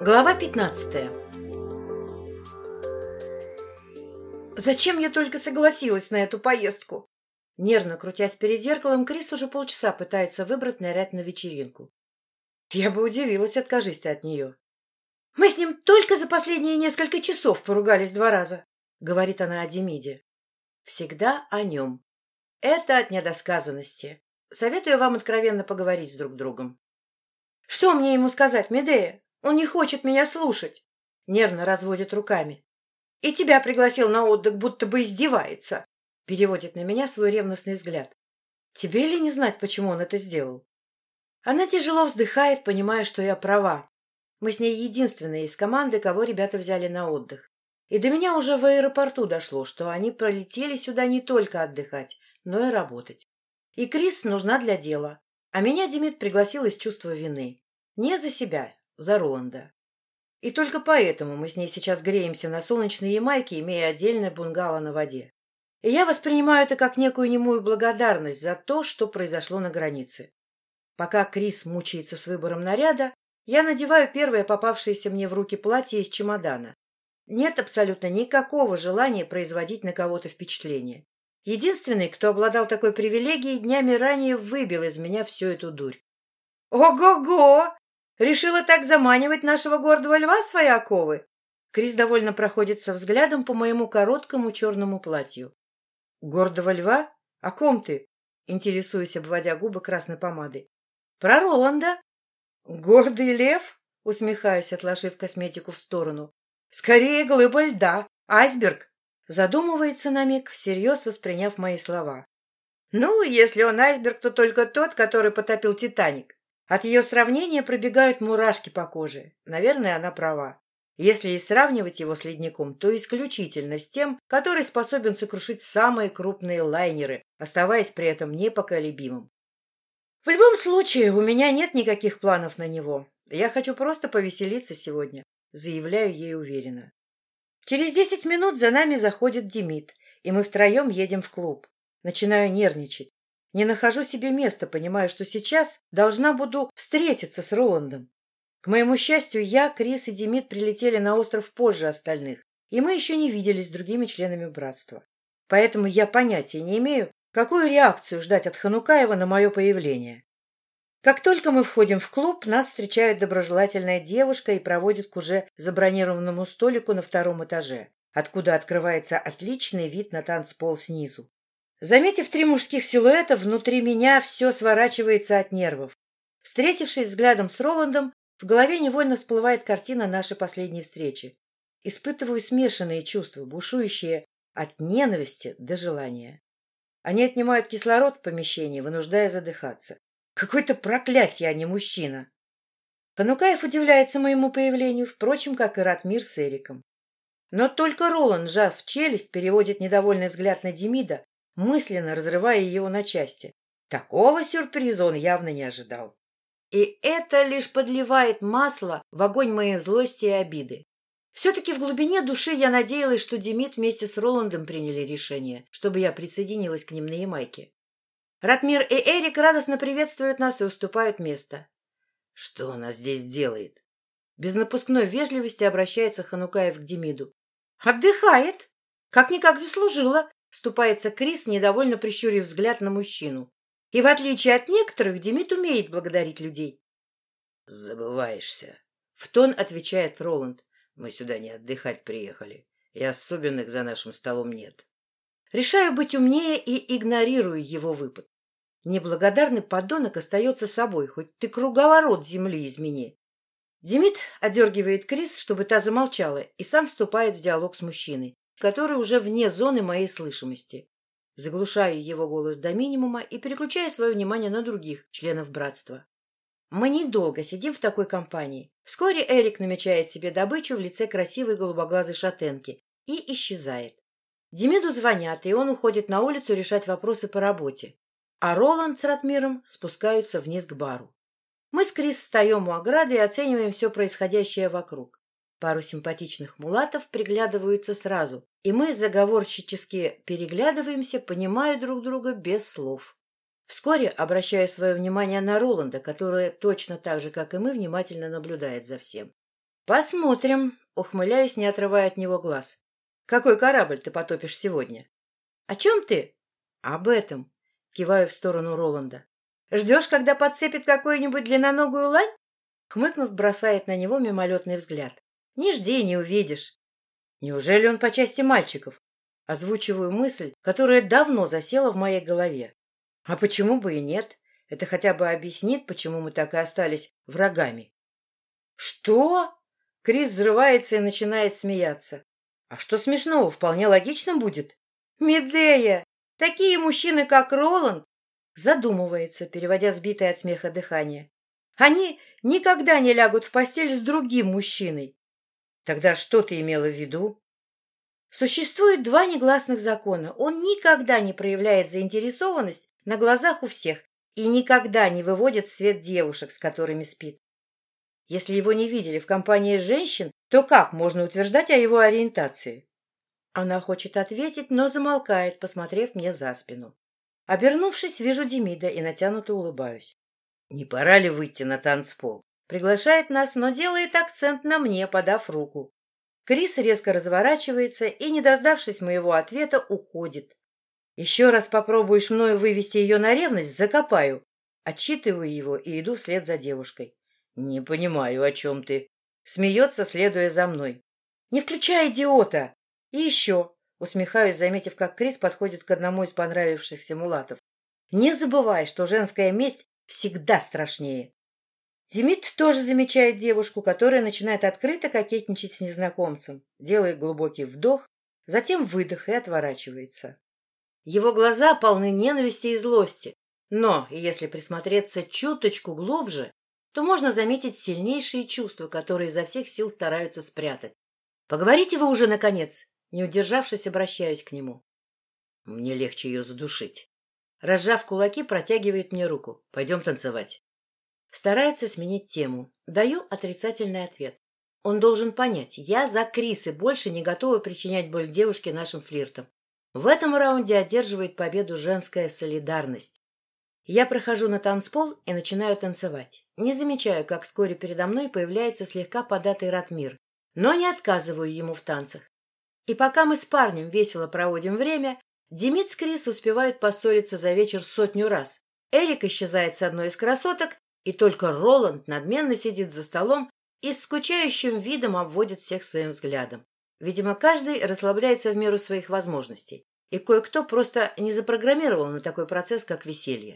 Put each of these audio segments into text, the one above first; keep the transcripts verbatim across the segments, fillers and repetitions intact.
Глава пятнадцатая. Зачем я только согласилась на эту поездку? Нервно крутясь перед зеркалом, Крис уже полчаса пытается выбрать наряд на вечеринку. Я бы удивилась, откажись ты от нее. Мы с ним только за последние несколько часов поругались два раза, говорит она о Демиде. Всегда о нем. Это от недосказанности. Советую вам откровенно поговорить с друг другом. Что мне ему сказать, Медея? Он не хочет меня слушать. Нервно разводит руками. И тебя пригласил на отдых, будто бы издевается. Переводит на меня свой ревностный взгляд. Тебе ли не знать, почему он это сделал? Она тяжело вздыхает, понимая, что я права. Мы с ней единственные из команды, кого ребята взяли на отдых. И до меня уже в аэропорту дошло, что они пролетели сюда не только отдыхать, но и работать. И Крис нужна для дела. А меня Демид пригласил из чувства вины. Не за себя, за Роланда. И только поэтому мы с ней сейчас греемся на солнечной Ямайке, имея отдельное бунгало на воде. И я воспринимаю это как некую немую благодарность за то, что произошло на границе. Пока Крис мучается с выбором наряда, я надеваю первое попавшееся мне в руки платье из чемодана. Нет абсолютно никакого желания производить на кого-то впечатление. Единственный, кто обладал такой привилегией, днями ранее выбил из меня всю эту дурь. «Ого-го! Решила так заманивать нашего гордого льва свои оковы?» Крис довольно проходится взглядом по моему короткому черному платью. «Гордого льва? О ком ты?» Интересуюсь, обводя губы красной помадой. «Про Роланда». «Гордый лев?» — усмехаюсь, отложив косметику в сторону. «Скорее глыба льда, айсберг!» Задумывается на миг, всерьез восприняв мои слова. «Ну, если он айсберг, то только тот, который потопил «Титаник». От ее сравнения пробегают мурашки по коже. Наверное, она права. Если и сравнивать его с ледником, то исключительно с тем, который способен сокрушить самые крупные лайнеры, оставаясь при этом непоколебимым. В любом случае, у меня нет никаких планов на него. Я хочу просто повеселиться сегодня, заявляю ей уверенно. Через десять минут за нами заходит Демид, и мы втроем едем в клуб. Начинаю нервничать. Не нахожу себе места, понимая, что сейчас должна буду встретиться с Роландом. К моему счастью, я, Крис и Демид прилетели на остров позже остальных, и мы еще не виделись с другими членами братства. Поэтому я понятия не имею, какую реакцию ждать от Ханукаева на мое появление. Как только мы входим в клуб, нас встречает доброжелательная девушка и проводит к уже забронированному столику на втором этаже, откуда открывается отличный вид на танцпол снизу. Заметив три мужских силуэта, внутри меня все сворачивается от нервов. Встретившись взглядом с Роландом, в голове невольно всплывает картина нашей последней встречи. Испытываю смешанные чувства, бушующие от ненависти до желания. Они отнимают кислород в помещении, вынуждая задыхаться. Какое-то проклятие, а не мужчина. Ханукаев удивляется моему появлению, впрочем, как и Ратмир с Эриком. Но только Роланд, сжав челюсть, переводит недовольный взгляд на Демида, мысленно разрывая его на части. Такого сюрприза он явно не ожидал. И это лишь подливает масло в огонь моей злости и обиды. Все-таки в глубине души я надеялась, что Демид вместе с Роландом приняли решение, чтобы я присоединилась к ним на Ямайке. Ратмир и Эрик радостно приветствуют нас и уступают место. — Что она здесь делает? Без напускной вежливости обращается Ханукаев к Демиду. — Отдыхает. Как-никак заслужила. Вступается Крис, недовольно прищурив взгляд на мужчину. И в отличие от некоторых, Демид умеет благодарить людей. — Забываешься. В тон отвечает Роланд. Мы сюда не отдыхать приехали, и особенных за нашим столом нет. Решаю быть умнее и игнорирую его выпад. Неблагодарный подонок остается собой, хоть ты круговорот земли измени. Демид одергивает Крис, чтобы та замолчала, и сам вступает в диалог с мужчиной, который уже вне зоны моей слышимости. Заглушаю его голос до минимума и переключаю свое внимание на других членов братства. Мы недолго сидим в такой компании. Вскоре Эрик намечает себе добычу в лице красивой голубоглазой шатенки и исчезает. Демиду звонят, и он уходит на улицу решать вопросы по работе. А Роланд с Ратмиром спускаются вниз к бару. Мы с Крис встаем у ограды и оцениваем все происходящее вокруг. Пару симпатичных мулатов приглядываются сразу, и мы заговорщически переглядываемся, понимая друг друга без слов. Вскоре обращаю свое внимание на Роланда, который точно так же, как и мы, внимательно наблюдает за всем. Посмотрим, ухмыляюсь, не отрывая от него глаз. Какой корабль ты потопишь сегодня? О чем ты? Об этом. Киваю в сторону Роланда. Ждешь, когда подцепит какую-нибудь длинноногую лань? Хмыкнув, бросает на него мимолетный взгляд. Не жди, не увидишь. Неужели он по части мальчиков? Озвучиваю мысль, которая давно засела в моей голове. А почему бы и нет? Это хотя бы объяснит, почему мы так и остались врагами. Что? Крис взрывается и начинает смеяться. А что смешного? Вполне логичным будет. Медея! Такие мужчины, как Роланд, задумывается, переводя сбитое от смеха дыхание. Они никогда не лягут в постель с другим мужчиной. Тогда что ты имела в виду? Существует два негласных закона. Он никогда не проявляет заинтересованность на глазах у всех и никогда не выводит в свет девушек, с которыми спит. Если его не видели в компании женщин, то как можно утверждать о его ориентации? Она хочет ответить, но замолкает, посмотрев мне за спину. Обернувшись, вижу Демида и натянуто улыбаюсь. «Не пора ли выйти на танцпол?» Приглашает нас, но делает акцент на мне, подав руку. Крис резко разворачивается и, не дождавшись моего ответа, уходит. «Еще раз попробуешь мною вывести ее на ревность, закопаю». Отчитываю его и иду вслед за девушкой. «Не понимаю, о чем ты?» Смеется, следуя за мной. «Не включай идиота!» «И еще!» Усмехаюсь, заметив, как Крис подходит к одному из понравившихся мулатов. «Не забывай, что женская месть всегда страшнее». Демид тоже замечает девушку, которая начинает открыто кокетничать с незнакомцем, делает глубокий вдох, затем выдох и отворачивается. Его глаза полны ненависти и злости, но, если присмотреться чуточку глубже, то можно заметить сильнейшие чувства, которые изо всех сил стараются спрятать. «Поговорите вы уже, наконец!» Не удержавшись, обращаюсь к нему. «Мне легче ее задушить». Разжав кулаки, протягивает мне руку. «Пойдем танцевать». Старается сменить тему. Даю отрицательный ответ. Он должен понять, я за Крис и больше не готова причинять боль девушке нашим флиртом. В этом раунде одерживает победу женская солидарность. Я прохожу на танцпол и начинаю танцевать. Не замечаю, как вскоре передо мной появляется слегка податый Ратмир, но не отказываю ему в танцах. И пока мы с парнем весело проводим время, Демид с Крис успевают поссориться за вечер сотню раз. Эрик исчезает с одной из красоток, и только Роланд надменно сидит за столом и с скучающим видом обводит всех своим взглядом. Видимо, каждый расслабляется в меру своих возможностей, и кое-кто просто не запрограммировал на такой процесс, как веселье.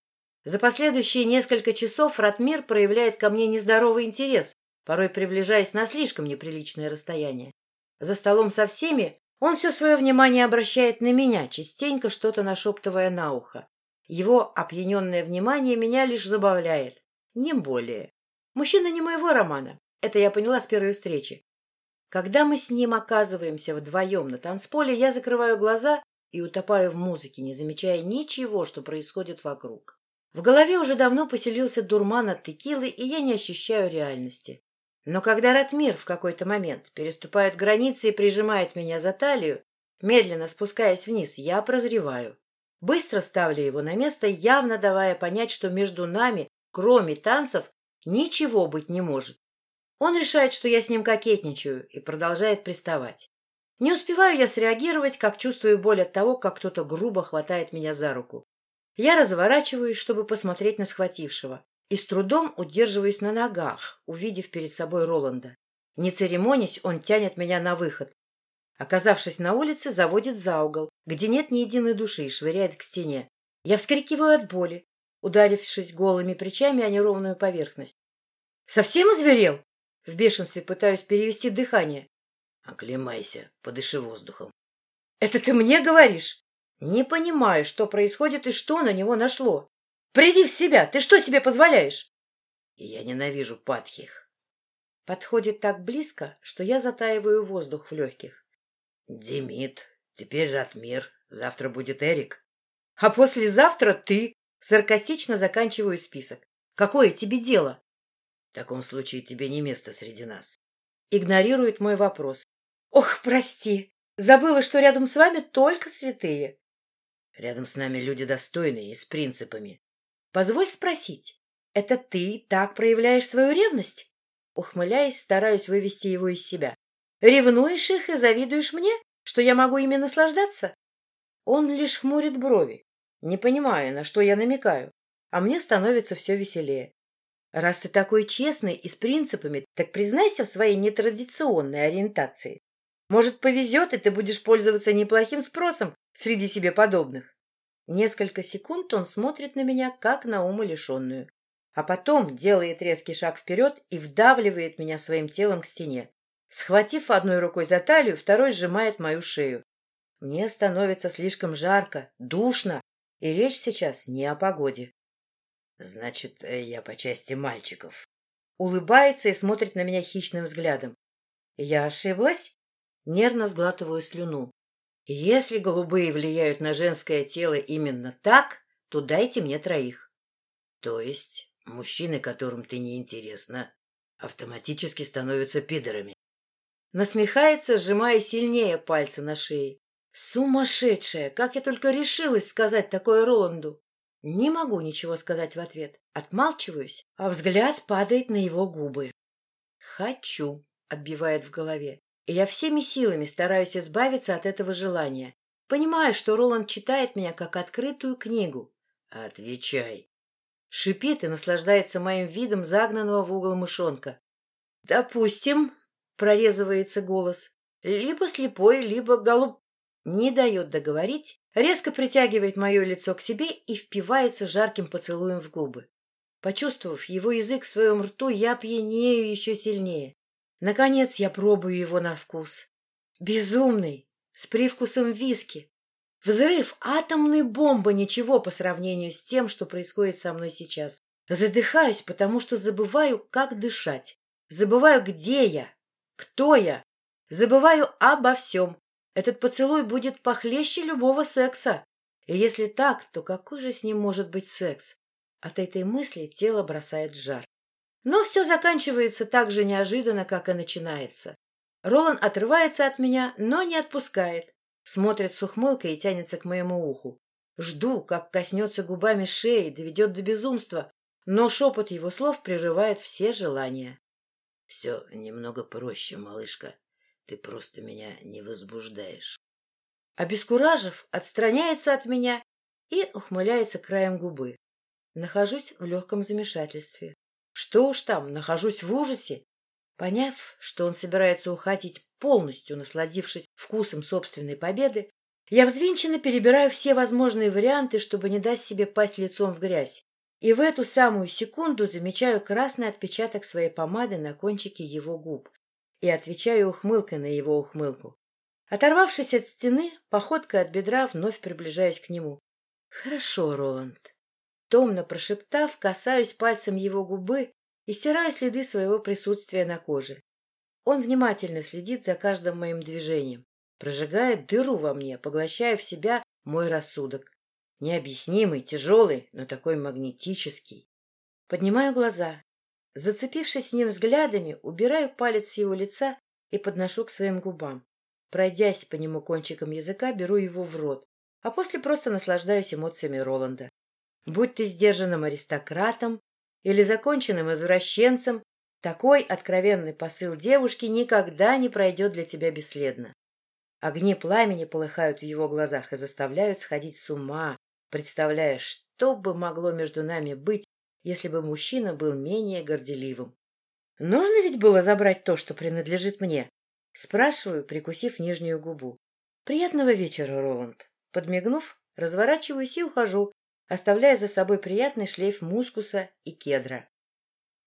За последующие несколько часов Ратмир проявляет ко мне нездоровый интерес, порой приближаясь на слишком неприличное расстояние. За столом со всеми он все свое внимание обращает на меня, частенько что-то нашептывая на ухо. Его опьяненное внимание меня лишь забавляет, не более. Мужчина не моего романа, это я поняла с первой встречи. Когда мы с ним оказываемся вдвоем на танцполе, я закрываю глаза и утопаю в музыке, не замечая ничего, что происходит вокруг. В голове уже давно поселился дурман от текилы, и я не ощущаю реальности. Но когда Ратмир в какой-то момент переступает границы и прижимает меня за талию, медленно спускаясь вниз, я прозреваю. Быстро ставлю его на место, явно давая понять, что между нами, кроме танцев, ничего быть не может. Он решает, что я с ним кокетничаю, и продолжает приставать. Не успеваю я среагировать, как чувствую боль от того, как кто-то грубо хватает меня за руку. Я разворачиваюсь, чтобы посмотреть на схватившего, и с трудом удерживаюсь на ногах, увидев перед собой Роланда. Не церемонясь, он тянет меня на выход. Оказавшись на улице, заводит за угол, где нет ни единой души, и швыряет к стене. Я вскрикиваю от боли, ударившись голыми плечами о неровную поверхность. «Совсем озверел?» В бешенстве пытаюсь перевести дыхание. «Оклемайся, подыши воздухом». «Это ты мне говоришь?» Не понимаю, что происходит и что на него нашло. «Приди в себя! Ты что себе позволяешь?» «Я ненавижу падхих». Подходит так близко, что я затаиваю воздух в легких. «Демид, теперь Ратмир, завтра будет Эрик». «А послезавтра ты!» Саркастично заканчиваю список. «Какое тебе дело?» «В таком случае тебе не место среди нас». Игнорирует мой вопрос. «Ох, прости! Забыла, что рядом с вами только святые». «Рядом с нами люди достойные и с принципами». «Позволь спросить, это ты так проявляешь свою ревность?» Ухмыляясь, стараюсь вывести его из себя. Ревнуешь их и завидуешь мне, что я могу ими наслаждаться? Он лишь хмурит брови, не понимая, на что я намекаю, а мне становится все веселее. Раз ты такой честный и с принципами, так признайся в своей нетрадиционной ориентации. Может, повезет, и ты будешь пользоваться неплохим спросом среди себе подобных. Несколько секунд он смотрит на меня, как на умалишенную, а потом делает резкий шаг вперед и вдавливает меня своим телом к стене. Схватив одной рукой за талию, второй сжимает мою шею. Мне становится слишком жарко, душно, и речь сейчас не о погоде. Значит, я по части мальчиков. Улыбается и смотрит на меня хищным взглядом. Я ошиблась? Нервно сглатываю слюну. Если голубые влияют на женское тело именно так, то дайте мне троих. То есть мужчины, которым ты не интересна, автоматически становятся пидорами. Насмехается, сжимая сильнее пальцы на шее. Сумасшедшая! Как я только решилась сказать такое Роланду! Не могу ничего сказать в ответ. Отмалчиваюсь, а взгляд падает на его губы. «Хочу», — отбивает в голове. И я всеми силами стараюсь избавиться от этого желания. Понимаю, что Роланд читает меня как открытую книгу. «Отвечай!» Шипит и наслаждается моим видом загнанного в угол мышонка. «Допустим», — прорезывается голос, — «либо слепой, либо голуб...» Не дает договорить, резко притягивает мое лицо к себе и впивается жарким поцелуем в губы. Почувствовав его язык в своем рту, я пьянею еще сильнее. Наконец я пробую его на вкус. Безумный, с привкусом виски. Взрыв атомной бомбы, ничего по сравнению с тем, что происходит со мной сейчас. Задыхаюсь, потому что забываю, как дышать. Забываю, где я, кто я. Забываю обо всем. Этот поцелуй будет похлеще любого секса. И если так, то какой же с ним может быть секс? От этой мысли тело бросает в жар. Но все заканчивается так же неожиданно, как и начинается. Роланд отрывается от меня, но не отпускает. Смотрит с ухмылкой и тянется к моему уху. Жду, как коснется губами шеи, доведет до безумства, но шепот его слов прерывает все желания. — Все немного проще, малышка. Ты просто меня не возбуждаешь. Обескуражив, отстраняется от меня и ухмыляется краем губы. Нахожусь в легком замешательстве. Что уж там, нахожусь в ужасе. Поняв, что он собирается уходить полностью, насладившись вкусом собственной победы, я взвинченно перебираю все возможные варианты, чтобы не дать себе пасть лицом в грязь. И в эту самую секунду замечаю красный отпечаток своей помады на кончике его губ и отвечаю ухмылкой на его ухмылку. Оторвавшись от стены, походкой от бедра вновь приближаюсь к нему. — Хорошо, Роланд. Томно прошептав, касаюсь пальцем его губы и стираю следы своего присутствия на коже. Он внимательно следит за каждым моим движением, прожигает дыру во мне, поглощая в себя мой рассудок. Необъяснимый, тяжелый, но такой магнетический. Поднимаю глаза. Зацепившись с ним взглядами, убираю палец с его лица и подношу к своим губам. Пройдясь по нему кончиком языка, беру его в рот, а после просто наслаждаюсь эмоциями Роланда. Будь ты сдержанным аристократом или законченным извращенцем, такой откровенный посыл девушки никогда не пройдет для тебя бесследно. Огни пламени полыхают в его глазах и заставляют сходить с ума, представляя, что бы могло между нами быть, если бы мужчина был менее горделивым. Нужно ведь было забрать то, что принадлежит мне? Спрашиваю, прикусив нижнюю губу. Приятного вечера, Роланд. Подмигнув, разворачиваюсь и ухожу, оставляя за собой приятный шлейф мускуса и кедра.